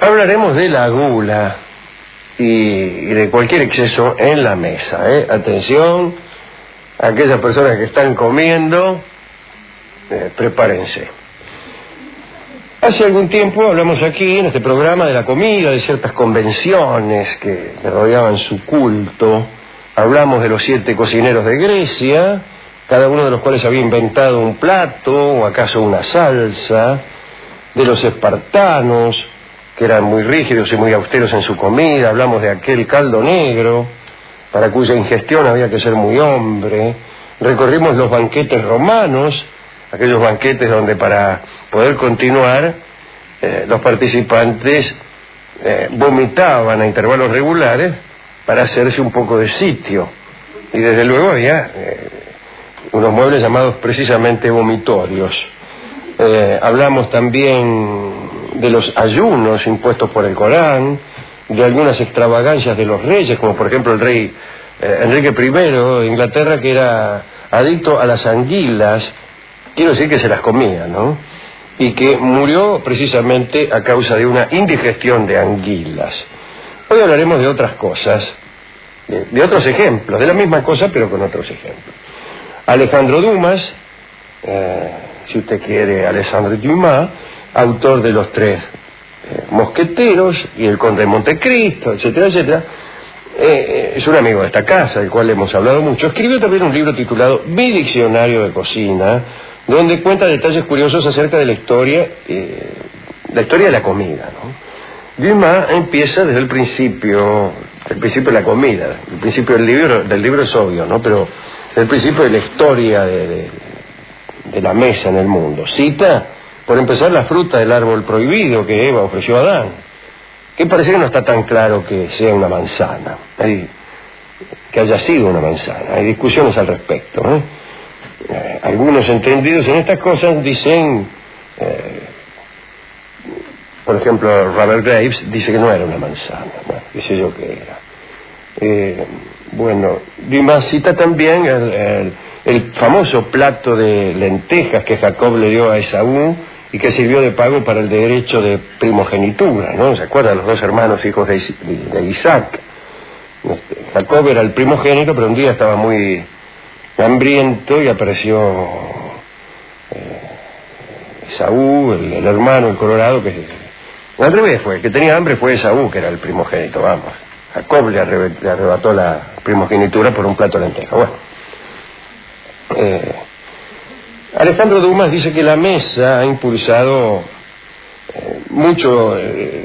Hablaremos de la gula y de cualquier exceso en la mesa. Atención, aquellas personas que están comiendo, prepárense. Hace algún tiempo hablamos aquí en este programa de la comida, de ciertas convenciones que rodeaban su culto. Hablamos de los 7 cocineros de Grecia, cada uno de los cuales había inventado un plato o acaso una salsa, de los espartanos, que eran muy rígidos y muy austeros en su comida. Hablamos de aquel caldo negro, para cuya ingestión había que ser muy hombre. Recorrimos los banquetes romanos, aquellos banquetes donde para poder continuar los participantes vomitaban a intervalos regulares para hacerse un poco de sitio. Y desde luego había unos muebles llamados precisamente vomitorios. Hablamos también de los ayunos impuestos por el Corán, de algunas extravagancias de los reyes, como por ejemplo el rey Enrique I de Inglaterra, que era adicto a las anguilas, quiero decir que se las comía, ¿no? Y que murió precisamente a causa de una indigestión de anguilas. Hoy hablaremos de otras cosas, de otros ejemplos, de la misma cosa pero con otros ejemplos. Alejandro Dumas, si usted quiere, Alexandre Dumas, autor de Los 3 Mosqueteros y El Conde de Montecristo, etcétera, etcétera, es un amigo de esta casa, del cual hemos hablado mucho. Escribió también un libro titulado Mi Diccionario de Cocina, donde cuenta detalles curiosos acerca de la historia de la comida, ¿no? Dumas empieza desde el principio de la comida. El principio del libro es obvio, ¿no? Pero el principio de la historia de la mesa en el mundo. Cita, por empezar, la fruta del árbol prohibido que Eva ofreció a Adán, que parece que no está tan claro que sea una manzana, que haya sido una manzana. Hay discusiones al respecto, ¿eh? Algunos entendidos en estas cosas dicen, por ejemplo, Robert Graves dice que no era una manzana, ¿no? Qué sé yo qué era. Bueno, Dumas cita también el famoso plato de lentejas que Jacob le dio a Esaú y que sirvió de pago para el derecho de primogenitura, ¿no? ¿Se acuerdan? Los 2 hermanos hijos de Isaac. Jacob era el primogénito, pero un día estaba muy hambriento y apareció Esaú, el hermano, el colorado, que al revés fue, el que tenía hambre fue Esaú, que era el primogénito, vamos. Jacob le arrebató la primogenitura por un plato de lentejas. Bueno, Alejandro Dumas dice que la mesa ha impulsado mucho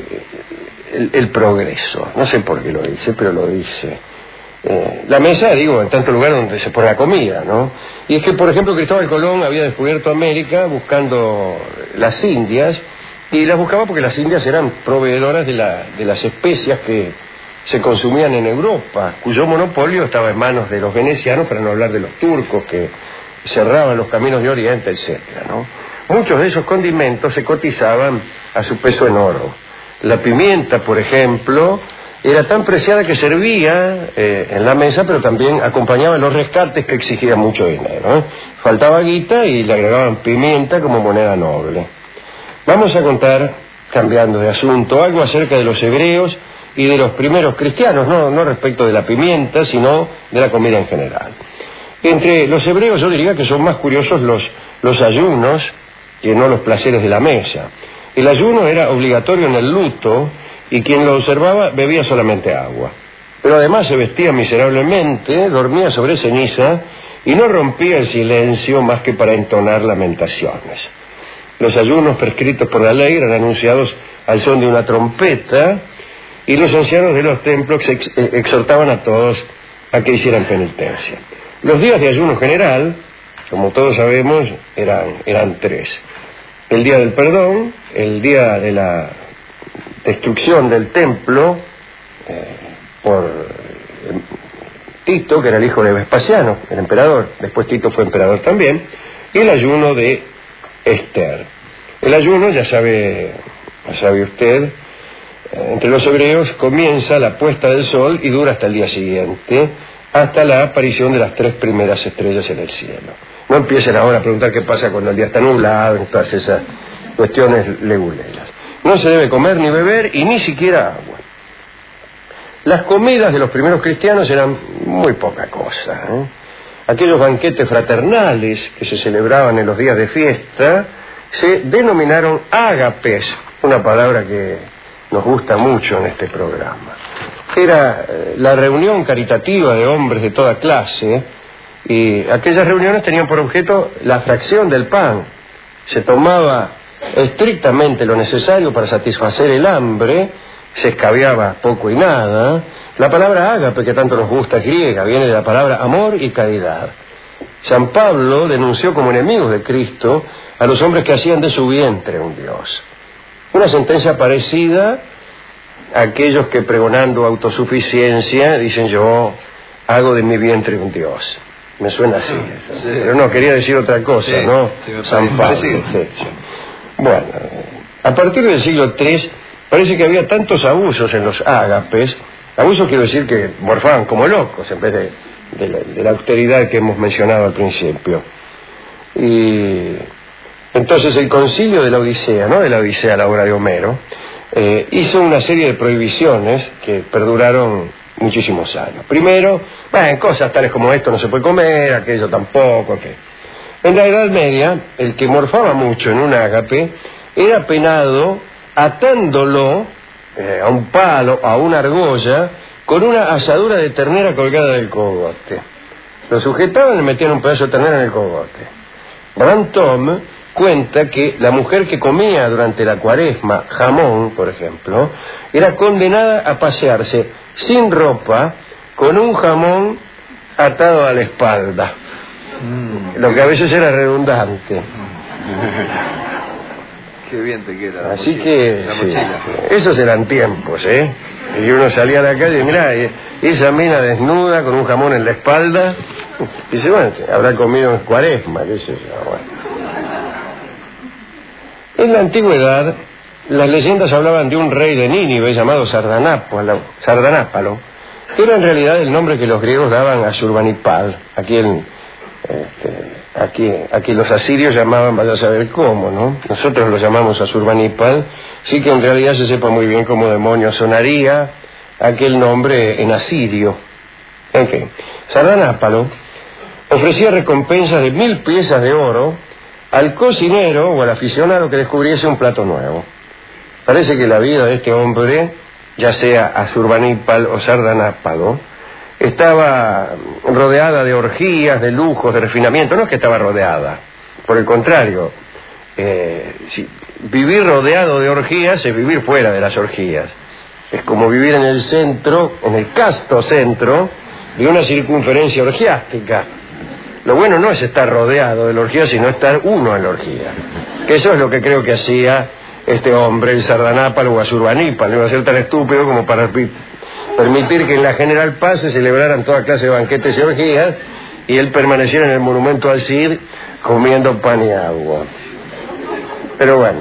el progreso. No sé por qué lo dice, pero lo dice. La mesa, digo, en tanto lugar donde se pone la comida, ¿no? Y es que, por ejemplo, Cristóbal Colón había descubierto América buscando las Indias, y las buscaba porque las Indias eran proveedoras de las especias que se consumían en Europa, cuyo monopolio estaba en manos de los venecianos, para no hablar de los turcos que cerraban los caminos de Oriente, etcétera, ¿no? Muchos de esos condimentos se cotizaban a su peso en oro. La pimienta, por ejemplo, era tan preciada que servía en la mesa, pero también acompañaba los rescates que exigían mucho dinero, ¿eh? Faltaba guita y le agregaban pimienta como moneda noble. Vamos a contar, cambiando de asunto, algo acerca de los hebreos y de los primeros cristianos, no respecto de la pimienta, sino de la comida en general. Entre los hebreos yo diría que son más curiosos los ayunos que no los placeres de la mesa. El ayuno era obligatorio en el luto y quien lo observaba bebía solamente agua. Pero además se vestía miserablemente, dormía sobre ceniza y no rompía el silencio más que para entonar lamentaciones. Los ayunos prescritos por la ley eran anunciados al son de una trompeta, y los ancianos de los templos exhortaban a todos a que hicieran penitencia. Los días de ayuno general, como todos sabemos, eran 3. El día del perdón, el día de la destrucción del templo por Tito, que era el hijo de Vespasiano, el emperador. Después Tito fue emperador también. Y el ayuno de Esther. El ayuno, ya sabe usted, entre los hebreos comienza la puesta del sol y dura hasta el día siguiente, hasta la aparición de las 3 primeras estrellas en el cielo. No empiecen ahora a preguntar qué pasa cuando el día está nublado, en todas esas cuestiones leguleras. No se debe comer ni beber y ni siquiera agua. Las comidas de los primeros cristianos eran muy poca cosa, ¿eh? Aquellos banquetes fraternales que se celebraban en los días de fiesta se denominaron ágapes, una palabra que nos gusta mucho en este programa. Era la reunión caritativa de hombres de toda clase, y aquellas reuniones tenían por objeto la fracción del pan. Se tomaba estrictamente lo necesario para satisfacer el hambre, se escabiaba poco y nada. La palabra ágape, que tanto nos gusta, griega, viene de la palabra amor y caridad. San Pablo denunció como enemigos de Cristo a los hombres que hacían de su vientre un Dios. Una sentencia parecida a aquellos que, pregonando autosuficiencia, dicen: yo hago de mi vientre un Dios. Me suena así. Sí. Pero no, quería decir otra cosa, sí, ¿no? Sí, San Pablo. Sí. Bueno, a partir del siglo III parece que había tantos abusos en los ágapes. Abusos quiero decir que morfaban como locos en vez de la austeridad que hemos mencionado al principio. Y entonces el concilio de la Odisea, no de la Odisea, la obra de Homero, hizo una serie de prohibiciones que perduraron muchísimos años. Primero, cosas tales como esto no se puede comer, aquello tampoco, okay. En la Edad Media, el que morfaba mucho en un ágape era penado atándolo a un palo, a una argolla, con una asadura de ternera colgada del cogote. Lo sujetaban y le metían un pedazo de ternera en el cogote. Brantôme cuenta que la mujer que comía durante la cuaresma jamón, por ejemplo, era condenada a pasearse sin ropa con un jamón atado a la espalda, lo que a veces era redundante. Qué bien te queda. Así que sí, esos eran tiempos, ¿eh? Y uno salía a la calle y mirá, esa mina desnuda con un jamón en la espalda, y dice, bueno, habrá comido en cuaresma, qué sé yo. Bueno. En la antigüedad, las leyendas hablaban de un rey de Nínive llamado Sardanápalo, que era en realidad el nombre que los griegos daban a Asurbanipal. Aquí los asirios llamaban, vaya a saber cómo, ¿no? Nosotros lo llamamos Asurbanipal, sí que en realidad se sepa muy bien cómo demonios sonaría aquel nombre en asirio. En fin, Sardanápalo ofrecía recompensas de 1000 piezas de oro al cocinero o al aficionado que descubriese un plato nuevo. Parece que la vida de este hombre, ya sea Asurbanipal o Sardanápalo, estaba rodeada de orgías, de lujos, de refinamiento. No es que estaba rodeada, por el contrario, vivir rodeado de orgías es vivir fuera de las orgías. Es como vivir en el centro, en el casto centro de una circunferencia orgiástica. Lo bueno no es estar rodeado de la orgía, sino estar uno en la orgía. Que eso es lo que creo que hacía este hombre, el Sardanápalo o Asurbanipal. No iba a ser tan estúpido como para permitir que en la General Paz se celebraran toda clase de banquetes y orgías, y él permaneciera en el monumento al Cid comiendo pan y agua. Pero bueno,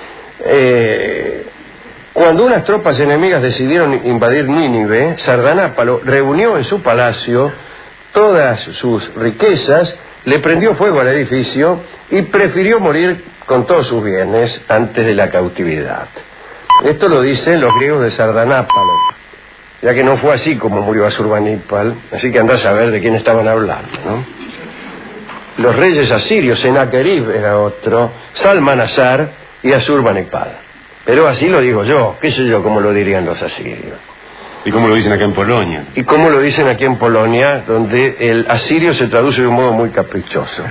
cuando unas tropas enemigas decidieron invadir Nínive, Sardanápalo reunió en su palacio todas sus riquezas, le prendió fuego al edificio y prefirió morir con todos sus bienes antes de la cautividad. Esto lo dicen los griegos de Sardanápalo, ya que no fue así como murió Asurbanipal, así que andás a ver de quién estaban hablando, ¿no? Los reyes asirios, Sennacherib era otro, Salmanasar y Asurbanipal. Pero así lo digo yo, qué sé yo cómo lo dirían los asirios. ¿Y cómo lo dicen acá en Polonia? Y cómo lo dicen aquí en Polonia, donde el asirio se traduce de un modo muy caprichoso.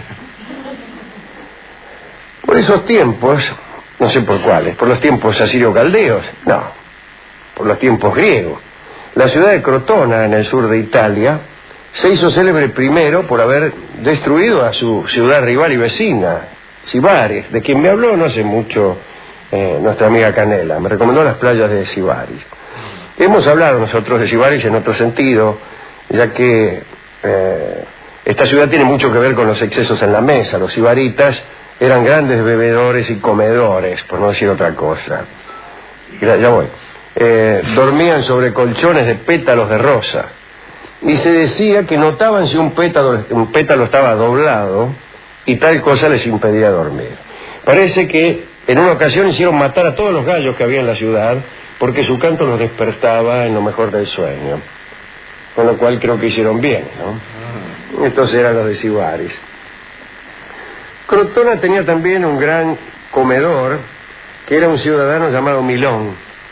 Por esos tiempos, no sé por cuáles, por los tiempos asirio-caldeos, no, por los tiempos griegos. La ciudad de Crotona, en el sur de Italia, se hizo célebre primero por haber destruido a su ciudad rival y vecina, Sibaris, de quien me habló no hace mucho nuestra amiga Canela. Me recomendó las playas de Sibaris. Hemos hablado nosotros de Sibaris en otro sentido, ya que esta ciudad tiene mucho que ver con los excesos en la mesa. Los sibaritas eran grandes bebedores y comedores, por no decir otra cosa. Ya voy. Dormían sobre colchones de pétalos de rosa, y se decía que notaban si un pétalo estaba doblado y tal cosa les impedía dormir. Parece que En una ocasión hicieron matar a todos los gallos que había en la ciudad porque su canto los despertaba en lo mejor del sueño. Con lo cual creo que hicieron bien, ¿no? Estos eran los de Sibaris. Crotona tenía también un gran comedor que era un ciudadano llamado Milón.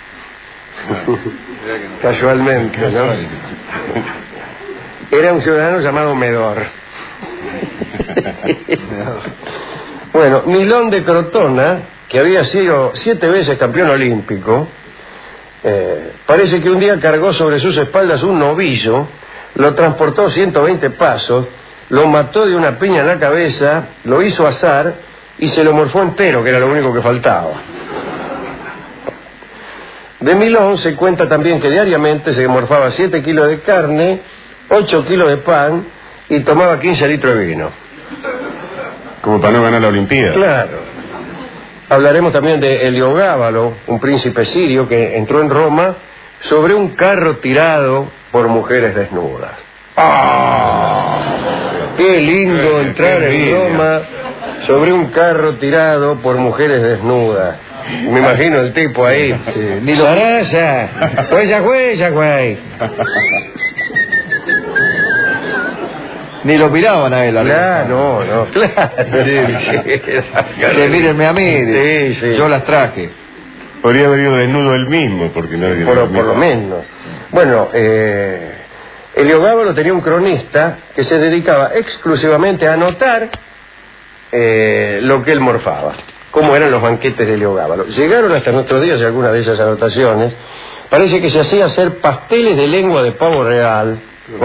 Casualmente, ¿no? Era un ciudadano llamado Medor. Bueno, Milón de Crotona, que había sido 7 veces campeón olímpico, parece que un día cargó sobre sus espaldas un novillo, lo transportó 120 pasos, lo mató de una piña en la cabeza, lo hizo asar y se lo morfó entero, que era lo único que faltaba. De Milón se cuenta también que diariamente se morfaba 7 kilos de carne, 8 kilos de pan y tomaba 15 litros de vino. Como para no ganar la Olimpiada. Claro. Hablaremos también de Heliogábalo, un príncipe sirio que entró en Roma sobre un carro tirado por mujeres desnudas. ¡Ah! ¡Qué lindo entrar en Roma sobre un carro tirado por mujeres desnudas! Me imagino el tipo ahí. Sí. ¡Sarasa! ¡Huella, güey! Ni lo miraban a él. Claro, no, claro. Sí, mírenme a mí, sí. Yo las traje. Podría haber ido desnudo él mismo, porque no por lo menos. Bueno, Heliogábalo tenía un cronista que se dedicaba exclusivamente a anotar lo que él morfaba, cómo eran los banquetes de Heliogábalo. Llegaron hasta nuestros días algunas de esas anotaciones. Parece que se hacía hacer pasteles de lengua de pavo real.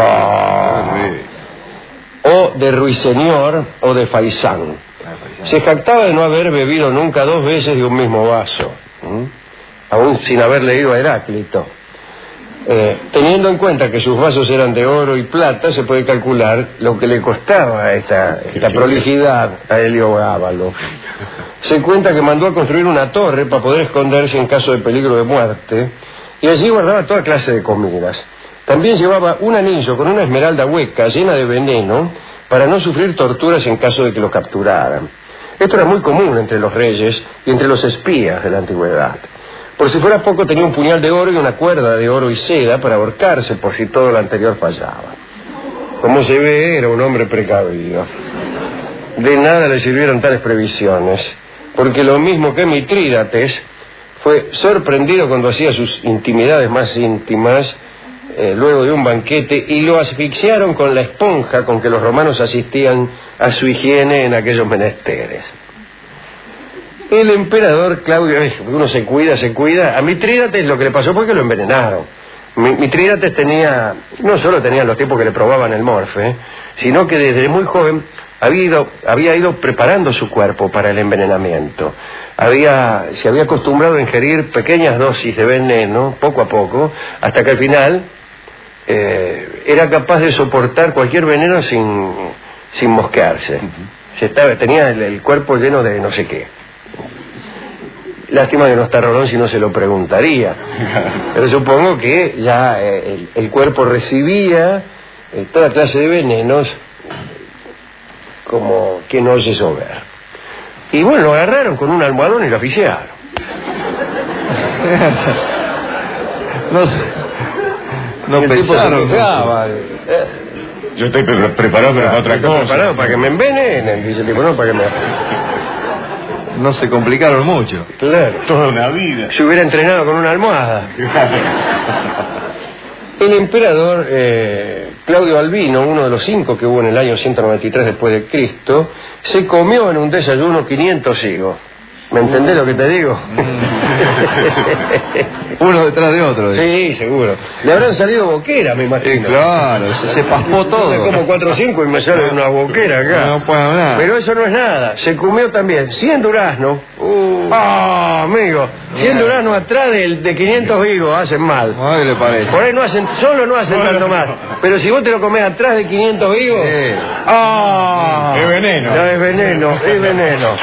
O de ruiseñor o de faisán. Se jactaba de no haber bebido nunca 2 veces de un mismo vaso, aún sin haber leído a Heráclito. Teniendo en cuenta que sus vasos eran de oro y plata, se puede calcular lo que le costaba esta prolijidad a Heliogábalo. Se cuenta que mandó a construir una torre para poder esconderse en caso de peligro de muerte, y allí guardaba toda clase de comidas. También llevaba un anillo con una esmeralda hueca llena de veneno para no sufrir torturas en caso de que lo capturaran. Esto era muy común entre los reyes y entre los espías de la antigüedad. Por si fuera poco, tenía un puñal de oro y una cuerda de oro y seda para ahorcarse por si todo lo anterior fallaba. Como se ve, era un hombre precavido. De nada le sirvieron tales previsiones, porque lo mismo que Mitrídates fue sorprendido cuando hacía sus intimidades más íntimas, luego de un banquete, y lo asfixiaron con la esponja con que los romanos asistían a su higiene en aquellos menesteres. El emperador Claudio, uno se cuida, a Mitrídates lo que le pasó fue que lo envenenaron. Mitrídates no solo tenía los tipos que le probaban el morfe, sino que desde muy joven había ido preparando su cuerpo para el envenenamiento. Se había acostumbrado a ingerir pequeñas dosis de veneno, poco a poco, hasta que al final era capaz de soportar cualquier veneno sin mosquearse. Tenía el cuerpo lleno de no sé qué. Lástima que no está Rolón, si no se lo preguntaría. Pero supongo que ya el cuerpo recibía toda clase de venenos como que no se hizo ver. Y bueno, lo agarraron con un almohadón y lo asfixiaron. No pensaron. Yo estoy preparado para otra cosa. Preparado para que me envenenen, dice el tipo, no para que me... No se complicaron mucho. Claro. Toda una vida. Se hubiera entrenado con una almohada. El emperador Claudio Albino, uno de los 5 que hubo en el año 193 después de Cristo, se comió en un desayuno 500 higos. ¿Me entendés lo que te digo? Uno detrás de otro. Sí, seguro. Le habrán salido boqueras, me imagino. Claro, se paspó todo. Yo como 4 o 5 y me sale una boquera acá. No puedo hablar. Pero eso no es nada. Se comió también 100 duraznos. Amigo. 100 duraznos atrás de 500 higos hacen mal. ¿Qué le parece? Por ahí no hacen tanto mal. Pero si vos te lo comés atrás de 500 higos... Sí. Es veneno. No, es veneno.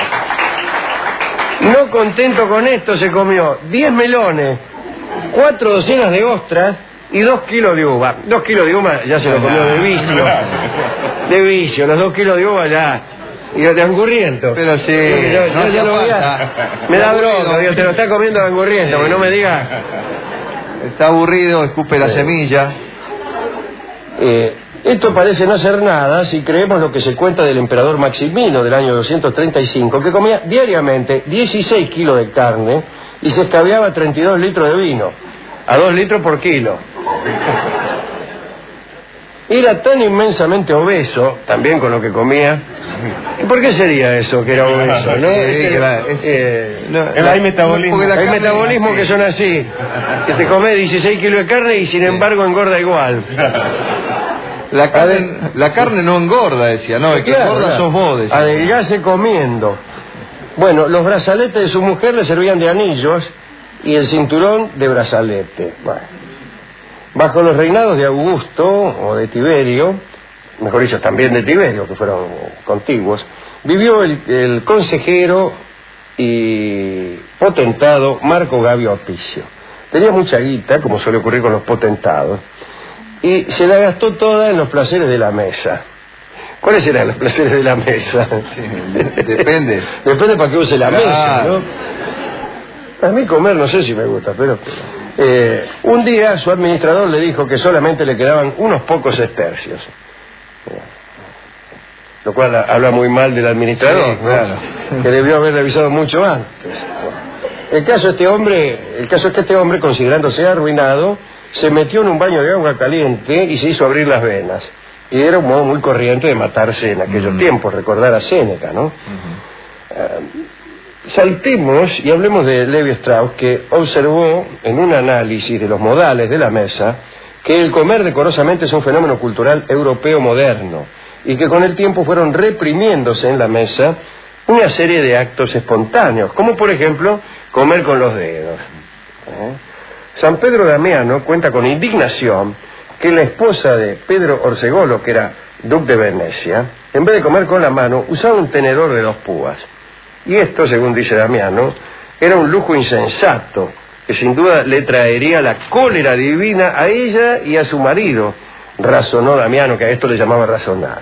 No contento con esto, se comió 10 melones, 4 docenas de ostras y 2 kilos de uva. 2 kilos de uva ya se lo comió de vicio. De vicio, los 2 kilos de uva ya Y de angurriento. Pero sí, yo lo voy a... Me da bronca, digo, te lo está comiendo de angurriento, porque no me diga... Está aburrido, escupe la semilla. Esto parece no ser nada si creemos lo que se cuenta del emperador Maximino del año 235, que comía diariamente 16 kilos de carne y se escabeaba 32 litros de vino, a 2 litros por kilo. Era tan inmensamente obeso, también con lo que comía. ¿Y por qué sería eso, que era obeso, no? Hay metabolismo. Hay metabolismos que son así, que te comes 16 kilos de carne y sin embargo engorda igual. La carne no engorda, decía, no, el que engorda sos vos, decía. Adelgase comiendo. Bueno, los brazaletes de su mujer le servían de anillos y el cinturón de brazalete. Bueno. Bajo los reinados de Augusto o de Tiberio, mejor dicho, también de Tiberio, que fueron contiguos, vivió el consejero y potentado Marco Gabio Apicio. Tenía mucha guita, como suele ocurrir con los potentados, y se la gastó toda en los placeres de la mesa. ¿Cuáles eran los placeres de la mesa? Sí, depende. Depende para qué use la mesa, ¿no? A mí comer no sé si me gusta, pero... un día su administrador le dijo que solamente le quedaban unos pocos sestercios. Lo cual habla muy mal del administrador, sí, claro, ¿no? Que debió haber revisado mucho antes. El caso es que este hombre, considerándose arruinado, se metió en un baño de agua caliente y se hizo abrir las venas. Y era un modo muy corriente de matarse en aquellos tiempos, recordar a Séneca, ¿no? Saltemos y hablemos de Levi Strauss, que observó en un análisis de los modales de la mesa que el comer decorosamente es un fenómeno cultural europeo moderno y que con el tiempo fueron reprimiéndose en la mesa una serie de actos espontáneos, como por ejemplo comer con los dedos. San Pedro Damiano cuenta con indignación que la esposa de Pedro Orsegolo, que era duque de Venecia, en vez de comer con la mano, usaba un tenedor de 2 púas. Y esto, según dice Damiano, era un lujo insensato, que sin duda le traería la cólera divina a ella y a su marido. Razonó Damiano, que a esto le llamaba razonar.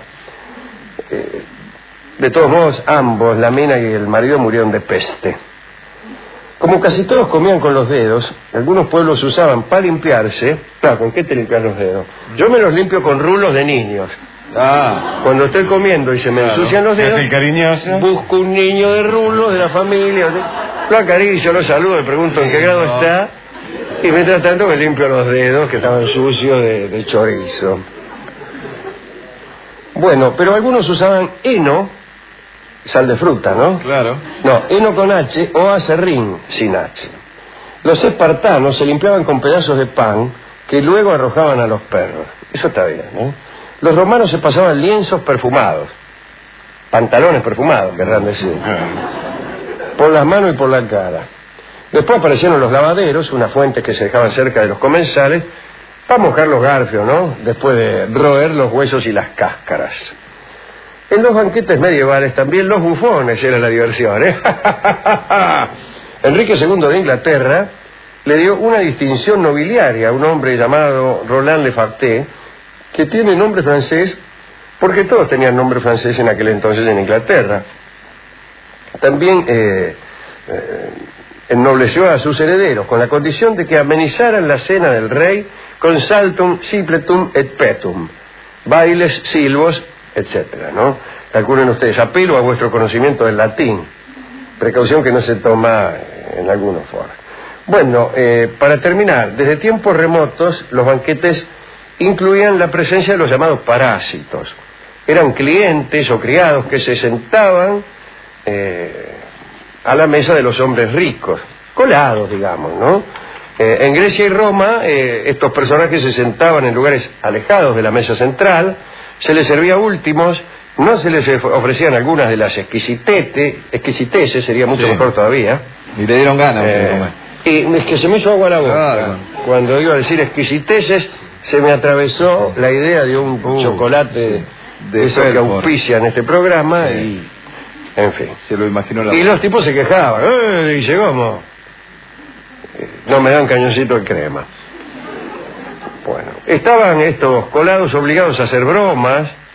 De todos modos, ambos, la mina y el marido, murieron de peste. Como casi todos comían con los dedos, algunos pueblos usaban para limpiarse... Claro, ¿con qué te limpias los dedos? Yo me los limpio con rulos de niños. Cuando estoy comiendo y se me ensucian los dedos, busco un niño de rulos de la familia, lo acaricio, lo saludo, le pregunto en qué grado está, y mientras tanto me limpio los dedos que estaban sucios de chorizo. Bueno, pero algunos usaban heno, sal de fruta, ¿no? Claro. No, heno con H o acerrín sin H. Los espartanos se limpiaban con pedazos de pan que luego arrojaban a los perros. Eso está bien, ¿no? Los romanos se pasaban lienzos perfumados, pantalones perfumados, querrán decir, por las manos y por la cara. Después aparecieron los lavaderos, unas fuentes que se dejaban cerca de los comensales, para mojar los garfios, ¿no? Después de roer los huesos y las cáscaras. En los banquetes medievales también los bufones era la diversión, ¿eh? Enrique II de Inglaterra le dio una distinción nobiliaria a un hombre llamado Roland Le Farté, que tiene nombre francés porque todos tenían nombre francés en aquel entonces en Inglaterra. También ennobleció a sus herederos con la condición de que amenizaran la cena del rey con saltum, simpletum et petum, bailes, silbos, etcétera, ¿no? Calculen ustedes, apelo a vuestro conocimiento del latín, precaución que no se toma en algunos foros. Bueno, para terminar, desde tiempos remotos los banquetes incluían la presencia de los llamados parásitos. Eran clientes o criados que se sentaban a la mesa de los hombres ricos, colados, digamos, ¿no? En Grecia y Roma, estos personajes se sentaban en lugares alejados de la mesa central, se les servía últimos, no se les ofrecían algunas de las exquisiteces, sería mucho mejor todavía. Y le dieron ganas de comer. Y es que se me hizo agua la boca. Claro. Cuando iba a decir exquisiteces, se me atravesó la idea de un chocolate de esos que auspician este programa y, en fin. Se lo imaginó y los tipos se quejaban. Dice, ¿cómo? No me dan cañoncito de crema. Bueno, estaban estos colados obligados a hacer bromas,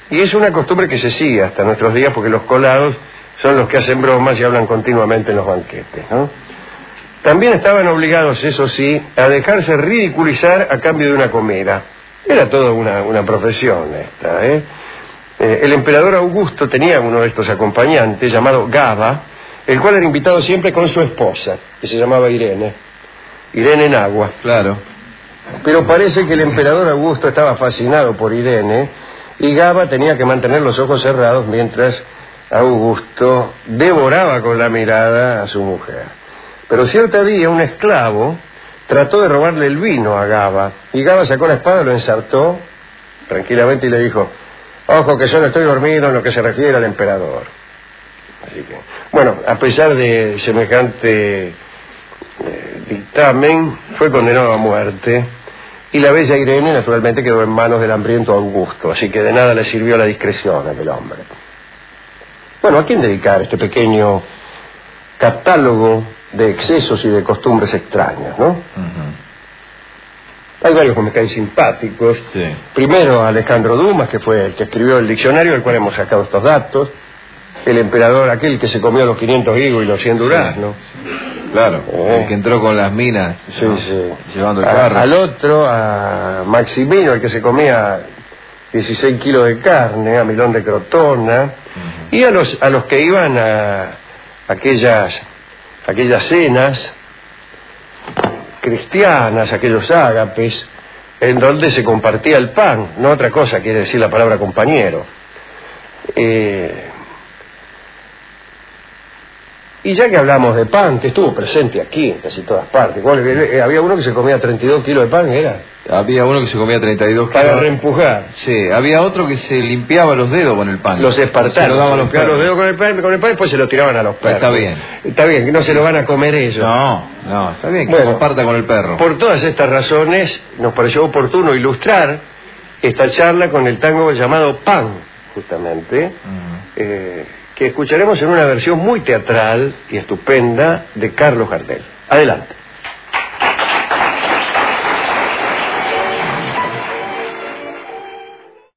Y es una costumbre que se sigue hasta nuestros días, porque los colados son los que hacen bromas y hablan continuamente en los banquetes, ¿no? También estaban obligados, eso sí, a dejarse ridiculizar a cambio de una comida. Era toda una profesión esta, ¿eh? El emperador Augusto tenía uno de estos acompañantes llamado Gaba, el cual era invitado siempre con su esposa, que se llamaba Irene en agua. Claro. Pero parece que el emperador Augusto estaba fascinado por Irene y Gaba tenía que mantener los ojos cerrados mientras Augusto devoraba con la mirada a su mujer. Pero cierto día un esclavo trató de robarle el vino a Gaba, y Gaba sacó la espada, lo ensartó tranquilamente y le dijo: ojo que yo no estoy dormido en lo que se refiere al emperador. Así que, bueno, a pesar de semejante dictamen, fue condenado a muerte, y la bella Irene naturalmente quedó en manos del hambriento Augusto, así que de nada le sirvió la discreción a aquel hombre. Bueno, ¿a quién dedicar este pequeño catálogo de excesos y de costumbres extrañas, no? Hay varios que me caen simpáticos. Sí. Primero, Alejandro Dumas, que fue el que escribió el diccionario del cual hemos sacado estos datos. El emperador aquel que se comió los 500 higos y los 100 duraznos. Sí. Claro, el que entró con las minas, sí, ¿no? Sí. Llevando el carro. Al otro, a Maximino, el que se comía 16 kilos de carne, a Milón de Crotona. Y a los que iban a aquellas cenas cristianas, aquellos ágapes, en donde se compartía el pan, no otra cosa quiere decir la palabra compañero. Y ya que hablamos de pan, que estuvo presente aquí en casi todas partes, había uno que se comía 32 kilos de pan, ¿era? Había uno que se comía 32 kilos. Para reempujar. Sí, había otro que se limpiaba los dedos con el pan. Los espartanos. Se lo daban los dedos con el pan, y después se lo tiraban a los perros. Está bien. Está bien, que no se lo van a comer ellos. No, está bien, que bueno, comparta con el perro. Por todas estas razones, nos pareció oportuno ilustrar esta charla con el tango llamado Pan, justamente, que escucharemos en una versión muy teatral y estupenda de Carlos Gardel. Adelante.